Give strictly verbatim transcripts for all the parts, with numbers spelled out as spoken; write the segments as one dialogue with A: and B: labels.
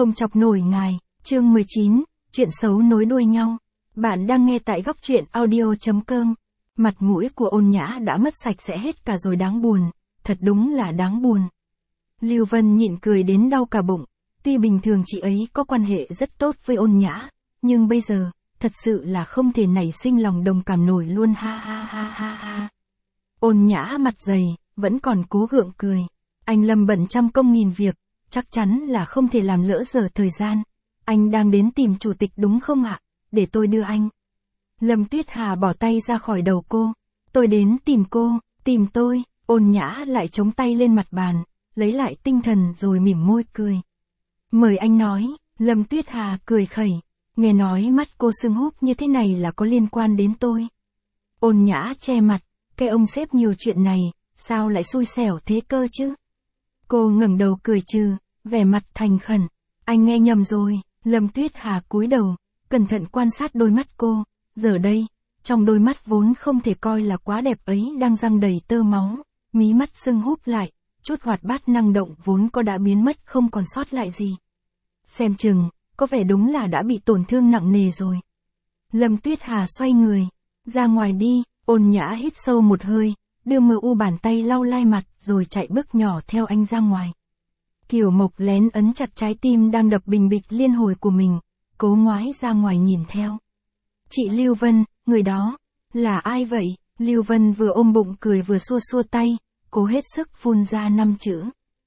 A: Không chọc nổi ngài, chương mười chín, chuyện xấu nối đuôi nhau. Bạn đang nghe tại góc truyện audio chấm com. Mặt mũi của Ôn Nhã đã mất sạch sẽ hết cả rồi, đáng buồn, thật đúng là đáng buồn. Lưu Vân nhịn cười đến đau cả bụng, tuy bình thường chị ấy có quan hệ rất tốt với Ôn Nhã, nhưng bây giờ, thật sự là không thể nảy sinh lòng đồng cảm nổi luôn, ha ha ha ha ha. Ôn Nhã mặt dày, vẫn còn cố gượng cười. Anh Lâm bận trăm công nghìn việc, chắc chắn là không thể làm lỡ giờ thời gian. Anh đang đến tìm chủ tịch đúng không ạ? Để tôi đưa anh. Lâm Tuyết Hà bỏ tay ra khỏi đầu cô. Tôi đến tìm cô, tìm tôi. Ôn Nhã lại chống tay lên mặt bàn, lấy lại tinh thần rồi mỉm môi cười. Mời anh nói. Lâm Tuyết Hà cười khẩy. Nghe nói mắt cô sưng húp như thế này là có liên quan đến tôi. Ôn Nhã che mặt. Cái ông sếp nhiều chuyện này, sao lại xui xẻo thế cơ chứ? Cô ngẩng đầu cười trừ, vẻ mặt thành khẩn. Anh nghe nhầm rồi. Lâm Tuyết Hà cúi đầu, cẩn thận quan sát đôi mắt cô. Giờ đây, trong đôi mắt vốn không thể coi là quá đẹp ấy đang răng đầy tơ máu, mí mắt sưng húp lại, chút hoạt bát năng động vốn có đã biến mất không còn sót lại gì. Xem chừng, có vẻ đúng là đã bị tổn thương nặng nề rồi. Lâm Tuyết Hà xoay người, ra ngoài đi. Ôn Nhã hít sâu một hơi, đưa mờ u bàn tay lau lai mặt rồi chạy bước nhỏ theo anh ra ngoài. Kiều Mộc lén ấn chặt trái tim đang đập bình bịch liên hồi của mình, cố ngoái ra ngoài nhìn theo. Chị Lưu Vân, người đó, là ai vậy? Lưu Vân vừa ôm bụng cười vừa xua xua tay, cố hết sức phun ra năm chữ.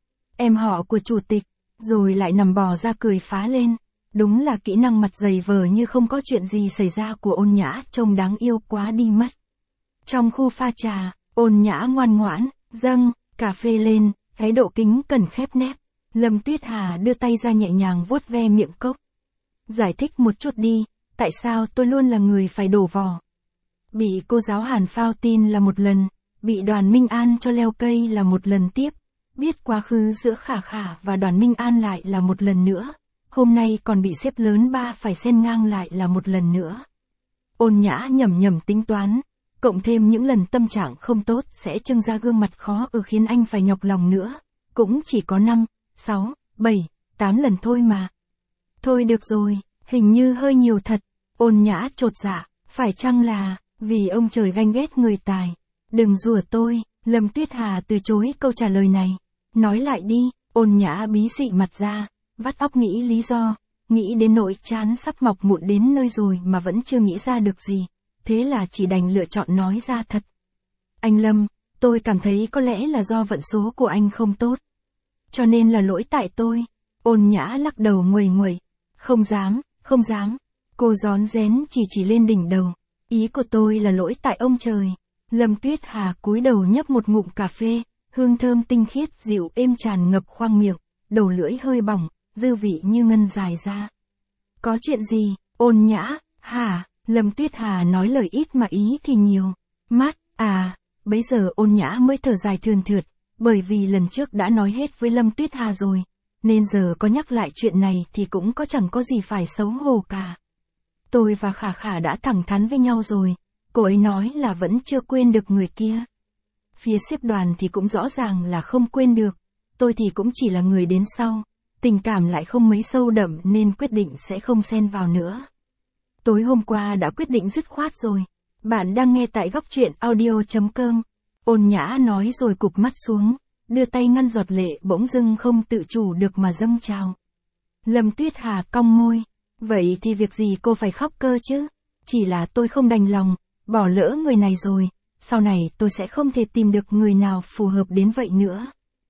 A: Em họ của chủ tịch, rồi lại nằm bò ra cười phá lên. Đúng là kỹ năng mặt dày vờ như không có chuyện gì xảy ra của Ôn Nhã trông đáng yêu quá đi mất. Trong khu pha trà, Ôn Nhã ngoan ngoãn, dâng cà phê lên, thái độ kính cẩn khép nép. Lâm Tuyết Hà đưa tay ra nhẹ nhàng vuốt ve miệng cốc. Giải thích một chút đi, tại sao tôi luôn là người phải đổ vỏ? Bị cô giáo Hàn phao tin là một lần, bị Đoàn Minh An cho leo cây là một lần tiếp, biết quá khứ giữa Khả Khả và Đoàn Minh An lại là một lần nữa, hôm nay còn bị sếp lớn ba phải xen ngang lại là một lần nữa. Ôn Nhã nhẩm nhẩm tính toán, cộng thêm những lần tâm trạng không tốt sẽ trưng ra gương mặt khó ở khiến anh phải nhọc lòng nữa, cũng chỉ có năm, sáu, bảy, tám lần thôi mà. Thôi được rồi, hình như hơi nhiều thật. Ôn Nhã chột dạ, phải chăng là vì ông trời ganh ghét người tài? Đừng rủa tôi. Lâm Tuyết Hà từ chối câu trả lời này. Nói lại đi. Ôn Nhã bí xị mặt ra, vắt óc nghĩ lý do, nghĩ đến nỗi chán sắp mọc mụn đến nơi rồi mà vẫn chưa nghĩ ra được gì. Thế là chỉ đành lựa chọn nói ra thật. Anh Lâm, tôi cảm thấy có lẽ là do vận số của anh không tốt. Cho nên là lỗi tại tôi. Ôn Nhã lắc đầu nguầy nguầy. Không dám, không dám. Cô rón rén chỉ chỉ lên đỉnh đầu. Ý của tôi là lỗi tại ông trời. Lâm Tuyết Hà cúi đầu nhấp một ngụm cà phê, hương thơm tinh khiết dịu êm tràn ngập khoang miệng, đầu lưỡi hơi bỏng, dư vị như ngân dài ra. Có chuyện gì? Ôn Nhã, hả? Lâm Tuyết Hà nói lời ít mà ý thì nhiều. Mát, à, bấy giờ Ôn Nhã mới thở dài thườn thượt, bởi vì lần trước đã nói hết với Lâm Tuyết Hà rồi, nên giờ có nhắc lại chuyện này thì cũng có chẳng có gì phải xấu hổ cả. Tôi và Khả Khả đã thẳng thắn với nhau rồi, cô ấy nói là vẫn chưa quên được người kia. Phía sếp Đoàn thì cũng rõ ràng là không quên được, tôi thì cũng chỉ là người đến sau, tình cảm lại không mấy sâu đậm nên quyết định sẽ không xen vào nữa. Tối hôm qua đã quyết định dứt khoát rồi. Bạn đang nghe tại góc truyện audio chấm com. Ôn Nhã nói rồi cụp mắt xuống, đưa tay ngăn giọt lệ bỗng dưng không tự chủ được mà dâng trào. Lâm Tuyết Hà cong môi. Vậy thì việc gì cô phải khóc cơ chứ? Chỉ là tôi không đành lòng, bỏ lỡ người này rồi, sau này tôi sẽ không thể tìm được người nào phù hợp đến vậy nữa.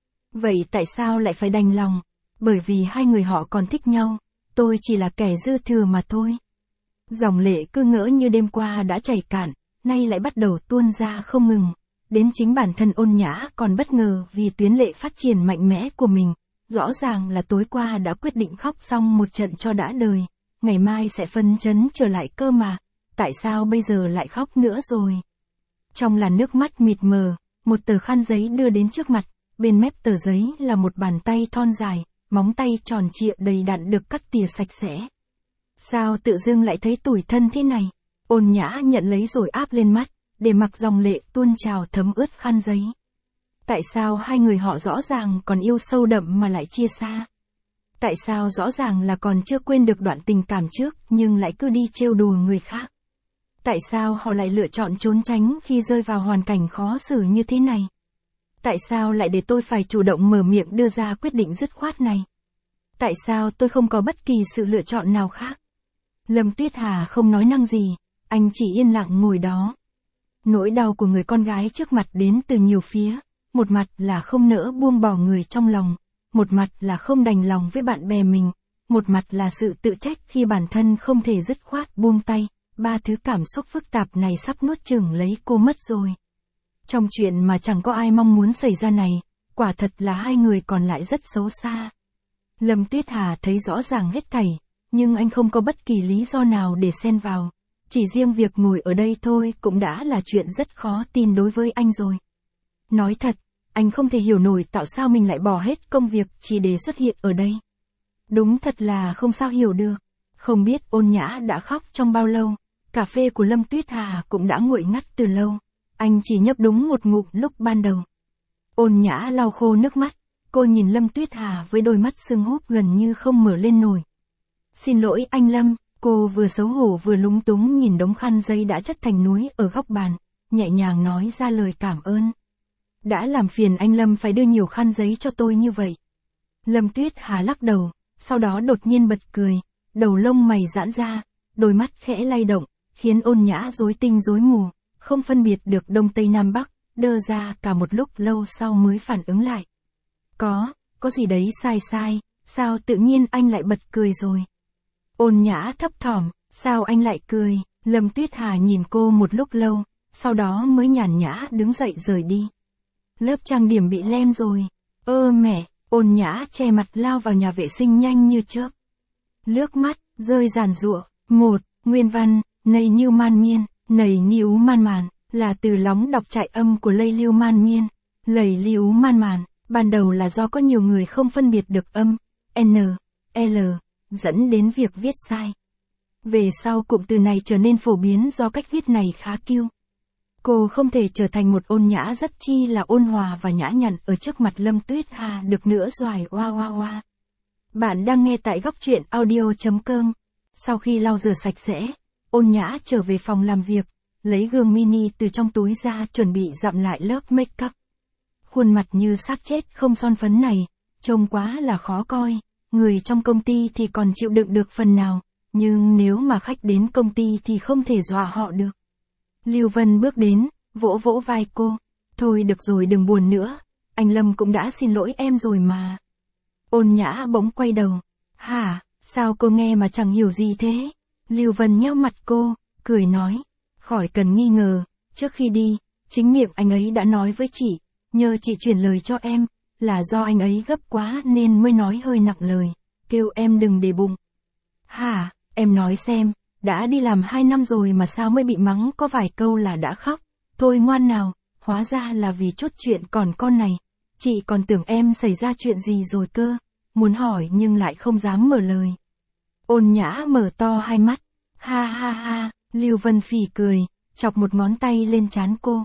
A: Vậy tại sao lại phải đành lòng? Bởi vì hai người họ còn thích nhau, tôi chỉ là kẻ dư thừa mà thôi. Dòng lệ cứ ngỡ như đêm qua đã chảy cạn, nay lại bắt đầu tuôn ra không ngừng. Đến chính bản thân Ôn Nhã còn bất ngờ vì tuyến lệ phát triển mạnh mẽ của mình. Rõ ràng là tối qua đã quyết định khóc xong một trận cho đã đời, ngày mai sẽ phấn chấn trở lại cơ mà, tại sao bây giờ lại khóc nữa rồi? Trong làn nước mắt mịt mờ, một tờ khăn giấy đưa đến trước mặt, bên mép tờ giấy là một bàn tay thon dài, móng tay tròn trịa đầy đặn được cắt tỉa sạch sẽ. Sao tự dưng lại thấy tủi thân thế này? Ôn Nhã nhận lấy rồi áp lên mắt, để mặc dòng lệ tuôn trào thấm ướt khăn giấy. Tại sao hai người họ rõ ràng còn yêu sâu đậm mà lại chia xa? Tại sao rõ ràng là còn chưa quên được đoạn tình cảm trước nhưng lại cứ đi trêu đùa người khác? Tại sao họ lại lựa chọn trốn tránh khi rơi vào hoàn cảnh khó xử như thế này? Tại sao lại để tôi phải chủ động mở miệng đưa ra quyết định dứt khoát này? Tại sao tôi không có bất kỳ sự lựa chọn nào khác? Lâm Tuyết Hà không nói năng gì, anh chỉ yên lặng ngồi đó. Nỗi đau của người con gái trước mặt đến từ nhiều phía, một mặt là không nỡ buông bỏ người trong lòng, một mặt là không đành lòng với bạn bè mình, một mặt là sự tự trách khi bản thân không thể dứt khoát buông tay, ba thứ cảm xúc phức tạp này sắp nuốt chửng lấy cô mất rồi. Trong chuyện mà chẳng có ai mong muốn xảy ra này, quả thật là hai người còn lại rất xấu xa. Lâm Tuyết Hà thấy rõ ràng hết thảy, nhưng anh không có bất kỳ lý do nào để xen vào. Chỉ riêng việc ngồi ở đây thôi cũng đã là chuyện rất khó tin đối với anh rồi. Nói thật, anh không thể hiểu nổi tại sao mình lại bỏ hết công việc chỉ để xuất hiện ở đây. Đúng thật là không sao hiểu được. Không biết Ôn Nhã đã khóc trong bao lâu, cà phê của Lâm Tuyết Hà cũng đã nguội ngắt từ lâu. Anh chỉ nhấp đúng một ngụm lúc ban đầu. Ôn Nhã lau khô nước mắt, cô nhìn Lâm Tuyết Hà với đôi mắt sưng húp gần như không mở lên nổi. Xin lỗi anh Lâm, cô vừa xấu hổ vừa lúng túng nhìn đống khăn giấy đã chất thành núi ở góc bàn, nhẹ nhàng nói ra lời cảm ơn. Đã làm phiền anh Lâm phải đưa nhiều khăn giấy cho tôi như vậy. Lâm Tuyết Hà lắc đầu, sau đó đột nhiên bật cười, đầu lông mày giãn ra, đôi mắt khẽ lay động, khiến Ôn Nhã rối tinh rối mù, không phân biệt được đông tây nam bắc, đơ ra cả một lúc lâu sau mới phản ứng lại. Có, có gì đấy sai sai, sao tự nhiên anh lại bật cười rồi? Ôn Nhã thấp thỏm, sao anh lại cười? Lâm Tuyết Hà nhìn cô một lúc lâu, sau đó mới nhàn nhã đứng dậy rời đi. Lớp trang điểm bị lem rồi. Ơ mẹ, Ôn Nhã che mặt lao vào nhà vệ sinh nhanh như chớp. Lướt mắt, rơi giàn giụa. Một, nguyên văn, nầy niu man miên, nầy niu man màn, là từ lóng đọc trại âm của lây liu man miên, lầy liu man màn, ban đầu là do có nhiều người không phân biệt được âm, N, L, dẫn đến việc viết sai. Về sau cụm từ này trở nên phổ biến do cách viết này khá kiêu. Cô không thể trở thành một Ôn Nhã rất chi là ôn hòa và nhã nhặn ở trước mặt Lâm Tuyết Hà được nữa rồi. Oa oa oa. Bạn đang nghe tại góc truyện audio chấm com. Sau khi lau rửa sạch sẽ, Ôn Nhã trở về phòng làm việc, lấy gương mini từ trong túi ra chuẩn bị dặm lại lớp make up. Khuôn mặt như xác chết không son phấn này, trông quá là khó coi, người trong công ty thì còn chịu đựng được phần nào, nhưng nếu mà khách đến công ty thì không thể dọa họ được. Lưu Vân bước đến, vỗ vỗ vai cô. Thôi được rồi đừng buồn nữa, anh Lâm cũng đã xin lỗi em rồi mà. Ôn Nhã bỗng quay đầu. Hả, sao cô nghe mà chẳng hiểu gì thế? Lưu Vân nheo mặt cô, cười nói. Khỏi cần nghi ngờ, trước khi đi, chính miệng anh ấy đã nói với chị, nhờ chị truyền lời cho em, là do anh ấy gấp quá nên mới nói hơi nặng lời, kêu em đừng để bụng. Hả, em nói xem. Đã đi làm hai năm rồi mà sao mới bị mắng có vài câu là đã khóc. Thôi ngoan nào, hóa ra là vì chút chuyện còn con này. Chị còn tưởng em xảy ra chuyện gì rồi cơ. Muốn hỏi nhưng lại không dám mở lời. Ôn Nhã mở to hai mắt. Ha ha ha, Lưu Vân phì cười, chọc một ngón tay lên trán cô.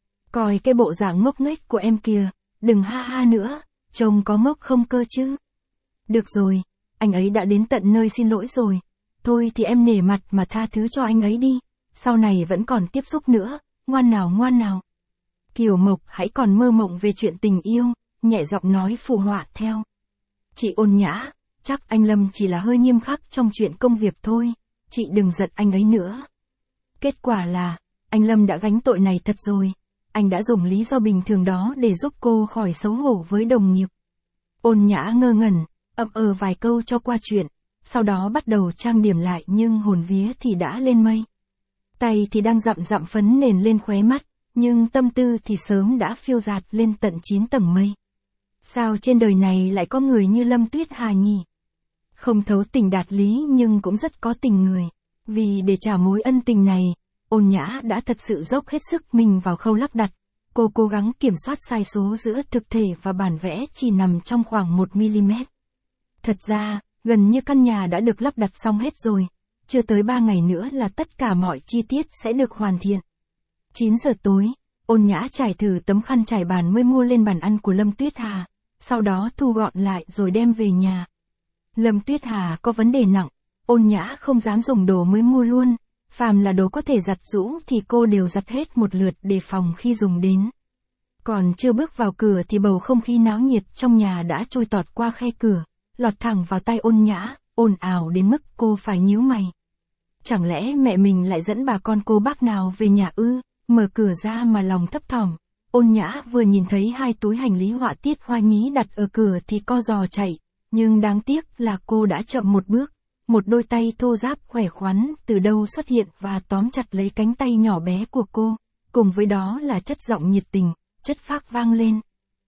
A: Coi cái bộ dạng ngốc nghếch của em kìa, đừng ha ha nữa, trông có ngốc không cơ chứ. Được rồi, anh ấy đã đến tận nơi xin lỗi rồi. Thôi thì em nể mặt mà tha thứ cho anh ấy đi, sau này vẫn còn tiếp xúc nữa, ngoan nào ngoan nào. Kiều Mộc hãy còn mơ mộng về chuyện tình yêu, nhẹ giọng nói phụ họa theo. Chị Ôn Nhã, chắc anh Lâm chỉ là hơi nghiêm khắc trong chuyện công việc thôi, chị đừng giận anh ấy nữa. Kết quả là, anh Lâm đã gánh tội này thật rồi, anh đã dùng lý do bình thường đó để giúp cô khỏi xấu hổ với đồng nghiệp. Ôn Nhã ngơ ngẩn, ậm ờ vài câu cho qua chuyện. Sau đó bắt đầu trang điểm lại nhưng hồn vía thì đã lên mây. Tay thì đang dặm dặm phấn nền lên khóe mắt, nhưng tâm tư thì sớm đã phiêu dạt lên tận chín tầng mây. Sao trên đời này lại có người như Lâm Tuyết Hà nhỉ? Không thấu tình đạt lý nhưng cũng rất có tình người. Vì để trả mối ân tình này, Ôn Nhã đã thật sự dốc hết sức mình vào khâu lắp đặt. Cô cố gắng kiểm soát sai số giữa thực thể và bản vẽ chỉ nằm trong khoảng một mi-li-mét. Thật ra, gần như căn nhà đã được lắp đặt xong hết rồi, chưa tới ba ngày nữa là tất cả mọi chi tiết sẽ được hoàn thiện. chín giờ tối, Ôn Nhã trải thử tấm khăn trải bàn mới mua lên bàn ăn của Lâm Tuyết Hà, sau đó thu gọn lại rồi đem về nhà. Lâm Tuyết Hà có vấn đề nặng, Ôn Nhã không dám dùng đồ mới mua luôn, phàm là đồ có thể giặt giũ thì cô đều giặt hết một lượt đề phòng khi dùng đến. Còn chưa bước vào cửa thì bầu không khí náo nhiệt trong nhà đã trôi tọt qua khe cửa, lọt thẳng vào tai Ôn Nhã, ồn ào đến mức cô phải nhíu mày. Chẳng lẽ mẹ mình lại dẫn bà con cô bác nào về nhà ư? Mở cửa ra mà lòng thấp thỏm. Ôn Nhã vừa nhìn thấy hai túi hành lý họa tiết hoa nhí đặt ở cửa thì co giò chạy, nhưng đáng tiếc là cô đã chậm một bước. Một đôi tay thô ráp khỏe khoắn từ đâu xuất hiện và tóm chặt lấy cánh tay nhỏ bé của cô, cùng với đó là chất giọng nhiệt tình, chất phác vang lên.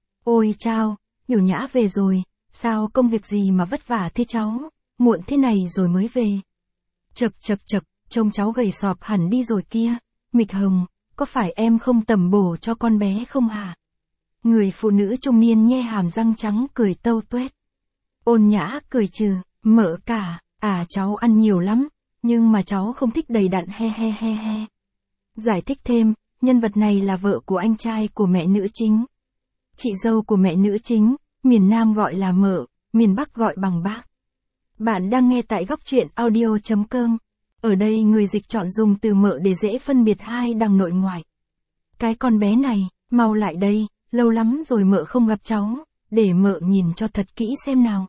A: Ôi chao, Hiểu Nhã về rồi, sao công việc gì mà vất vả thế cháu, muộn thế này rồi mới về. Chật chật chật, trông cháu gầy sọp hẳn đi rồi kia, Mịch Hồng, có phải em không tẩm bổ cho con bé không hả? Người phụ nữ trung niên nhe hàm răng trắng cười tâu tuét. Ôn Nhã cười trừ, mợ cả, à cháu ăn nhiều lắm, nhưng mà cháu không thích đầy đặn he he he he. Giải thích thêm, nhân vật này là vợ của anh trai của mẹ nữ chính. Chị dâu của mẹ nữ chính, miền Nam gọi là mợ, miền Bắc gọi bằng bác. Bạn đang nghe tại góc truyện audio chấm com. Ở đây người dịch chọn dùng từ mợ để dễ phân biệt hai đằng nội ngoại. Cái con bé này, mau lại đây, lâu lắm rồi mợ không gặp cháu, để mợ nhìn cho thật kỹ xem nào.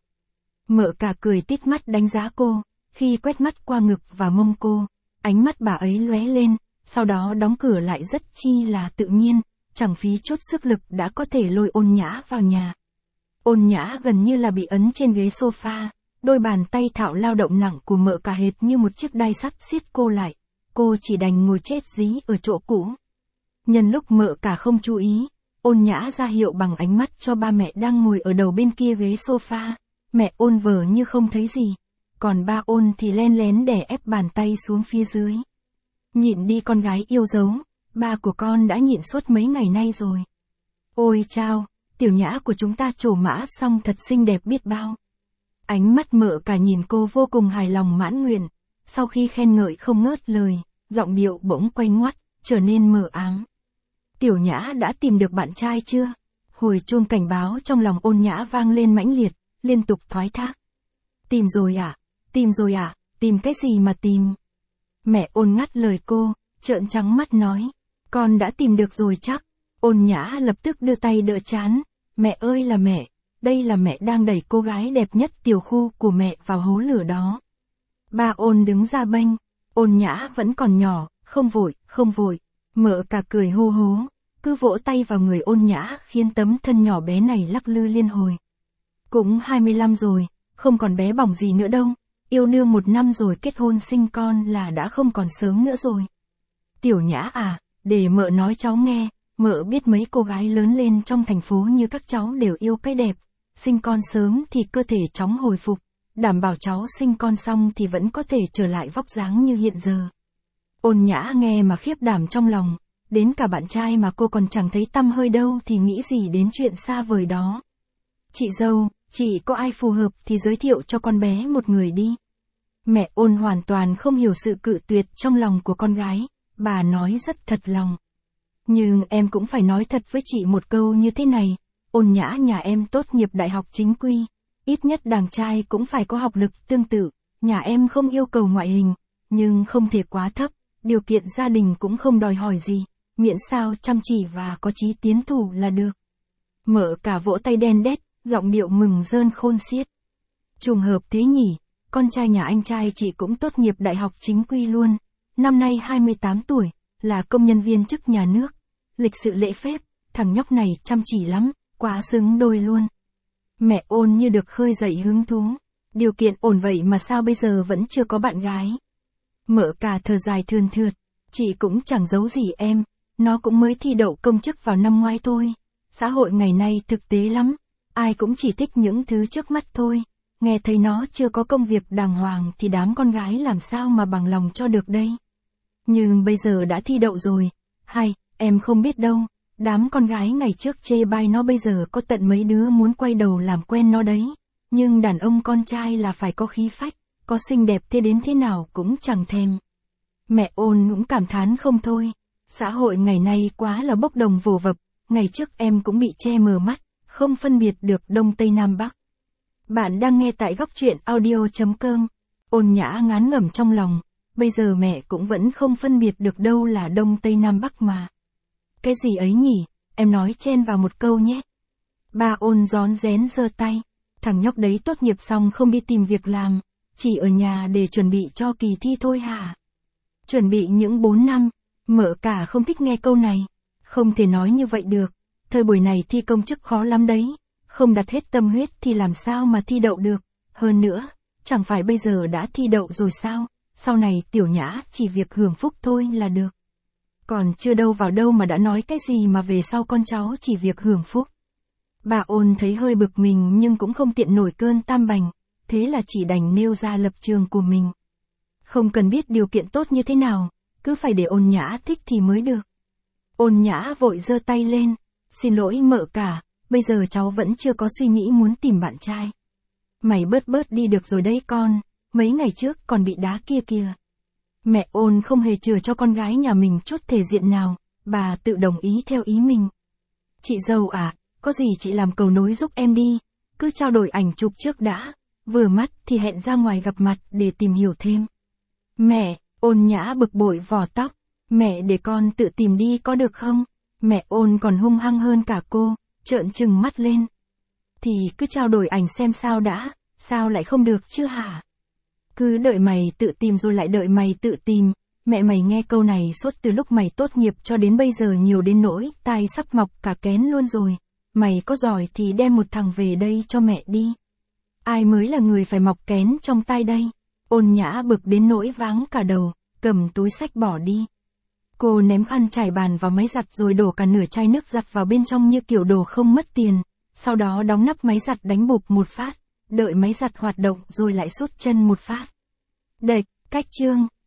A: Mợ cả cười tít mắt đánh giá cô, khi quét mắt qua ngực và mông cô, ánh mắt bà ấy lóe lên, sau đó đóng cửa lại rất chi là tự nhiên, chẳng phí chút sức lực đã có thể lôi Ôn Nhã vào nhà. Ôn Nhã gần như là bị ấn trên ghế sofa, đôi bàn tay thạo lao động nặng của mợ cả hệt như một chiếc đai sắt siết cô lại, cô chỉ đành ngồi chết dí ở chỗ cũ. Nhân lúc mợ cả không chú ý, Ôn Nhã ra hiệu bằng ánh mắt cho ba mẹ đang ngồi ở đầu bên kia ghế sofa. Mẹ Ôn vờ như không thấy gì, còn ba Ôn thì len lén đè ép bàn tay xuống phía dưới. Nhịn đi con gái yêu dấu, ba của con đã nhịn suốt mấy ngày nay rồi. Ôi chao, Tiểu Nhã của chúng ta trổ mã xong thật xinh đẹp biết bao. Ánh mắt mợ cả nhìn cô vô cùng hài lòng mãn nguyện, sau khi khen ngợi không ngớt lời, giọng điệu bỗng quay ngoắt, trở nên mờ ám. Tiểu Nhã đã tìm được bạn trai chưa? Hồi chuông cảnh báo trong lòng Ôn Nhã vang lên mãnh liệt, liên tục thoái thác. Tìm rồi à? Tìm rồi à? Tìm cái gì mà tìm? Mẹ Ôn ngắt lời cô, trợn trắng mắt nói, con đã tìm được rồi chắc. Ôn Nhã lập tức đưa tay đỡ trán, mẹ ơi là mẹ, đây là mẹ đang đẩy cô gái đẹp nhất tiểu khu của mẹ vào hố lửa đó. Ba Ôn đứng ra bênh, Ôn Nhã vẫn còn nhỏ, không vội, không vội. Mợ cả cười hô hố, cứ vỗ tay vào người Ôn Nhã khiến tấm thân nhỏ bé này lắc lư liên hồi. Cũng hai mươi lăm rồi, không còn bé bỏng gì nữa đâu, yêu đương một năm rồi kết hôn sinh con là đã không còn sớm nữa rồi. Tiểu Nhã à, để mợ nói cháu nghe, mợ biết mấy cô gái lớn lên trong thành phố như các cháu đều yêu cái đẹp, sinh con sớm thì cơ thể chóng hồi phục, đảm bảo cháu sinh con xong thì vẫn có thể trở lại vóc dáng như hiện giờ. Ôn Nhã nghe mà khiếp đảm trong lòng, đến cả bạn trai mà cô còn chẳng thấy tăm hơi đâu thì nghĩ gì đến chuyện xa vời đó. Chị dâu, chị có ai phù hợp thì giới thiệu cho con bé một người đi. Mẹ Ôn hoàn toàn không hiểu sự cự tuyệt trong lòng của con gái, bà nói rất thật lòng. Nhưng em cũng phải nói thật với chị một câu như thế này, Ôn Nhã nhà em tốt nghiệp đại học chính quy, ít nhất đàn trai cũng phải có học lực tương tự, nhà em không yêu cầu ngoại hình, nhưng không thể quá thấp, điều kiện gia đình cũng không đòi hỏi gì, miễn sao chăm chỉ và có chí tiến thủ là được. Mợ cả vỗ tay đen đét, giọng điệu mừng rơn khôn xiết. Trùng hợp thế nhỉ, con trai nhà anh trai chị cũng tốt nghiệp đại học chính quy luôn, năm nay hai mươi tám tuổi, là công nhân viên chức nhà nước, lịch sự lễ phép, thằng nhóc này chăm chỉ lắm, quá xứng đôi luôn. Mẹ Ôn như được khơi dậy hứng thú, điều kiện ổn vậy mà sao bây giờ vẫn chưa có bạn gái. Mợ cả thở dài thườn thượt, chị cũng chẳng giấu gì em, nó cũng mới thi đậu công chức vào năm ngoái thôi, xã hội ngày nay thực tế lắm, ai cũng chỉ thích những thứ trước mắt thôi, nghe thấy nó chưa có công việc đàng hoàng thì đám con gái làm sao mà bằng lòng cho được đây. Nhưng bây giờ đã thi đậu rồi, hay, em không biết đâu, đám con gái ngày trước chê bai nó bây giờ có tận mấy đứa muốn quay đầu làm quen nó đấy, nhưng đàn ông con trai là phải có khí phách, có xinh đẹp thế đến thế nào cũng chẳng thèm. Mẹ Ôn cũng cảm thán không thôi, xã hội ngày nay quá là bốc đồng vồ vập, ngày trước em cũng bị che mờ mắt, không phân biệt được Đông Tây Nam Bắc. Bạn đang nghe tại góc truyện audio.com. Ôn Nhã ngán ngẩm trong lòng, bây giờ mẹ cũng vẫn không phân biệt được đâu là Đông Tây Nam Bắc mà. Cái gì ấy nhỉ, em nói chen vào một câu nhé. Ba Ôn rón rén giơ tay, thằng nhóc đấy tốt nghiệp xong không đi tìm việc làm, chỉ ở nhà để chuẩn bị cho kỳ thi thôi hả? Chuẩn bị những bốn năm, Mợ Cả không thích nghe câu này, không thể nói như vậy được, thời buổi này thi công chức khó lắm đấy, không đặt hết tâm huyết thì làm sao mà thi đậu được, hơn nữa, chẳng phải bây giờ đã thi đậu rồi sao, sau này Tiểu Nhã chỉ việc hưởng phúc thôi là được. Còn chưa đâu vào đâu mà đã nói cái gì mà về sau con cháu chỉ việc hưởng phúc. Bà Ôn thấy hơi bực mình nhưng cũng không tiện nổi cơn tam bành, thế là chỉ đành nêu ra lập trường của mình. Không cần biết điều kiện tốt như thế nào, cứ phải để Ôn Nhã thích thì mới được. Ôn Nhã vội giơ tay lên, xin lỗi Mợ Cả, bây giờ cháu vẫn chưa có suy nghĩ muốn tìm bạn trai. Mày bớt bớt đi được rồi đấy con, mấy ngày trước còn bị đá kia kìa. Mẹ Ôn không hề chừa cho con gái nhà mình chút thể diện nào, bà tự đồng ý theo ý mình. Chị dâu à, có gì chị làm cầu nối giúp em đi, cứ trao đổi ảnh chụp trước đã, vừa mắt thì hẹn ra ngoài gặp mặt để tìm hiểu thêm. Mẹ, Ôn Nhã bực bội vò tóc, mẹ để con tự tìm đi có được không? Mẹ Ôn còn hung hăng hơn cả cô, trợn trừng mắt lên. Thì cứ trao đổi ảnh xem sao đã, sao lại không được chứ hả? Cứ đợi mày tự tìm rồi lại đợi mày tự tìm, mẹ mày nghe câu này suốt từ lúc mày tốt nghiệp cho đến bây giờ nhiều đến nỗi tai sắp mọc cả kén luôn rồi. Mày có giỏi thì đem một thằng về đây cho mẹ đi. Ai mới là người phải mọc kén trong tai đây? Ôn Nhã bực đến nỗi váng cả đầu, cầm túi xách bỏ đi. Cô ném khăn trải bàn vào máy giặt rồi đổ cả nửa chai nước giặt vào bên trong như kiểu đồ không mất tiền, sau đó đóng nắp máy giặt đánh bụp một phát, đợi máy giặt hoạt động rồi lại sút chân một phát. Đệch, cách chương.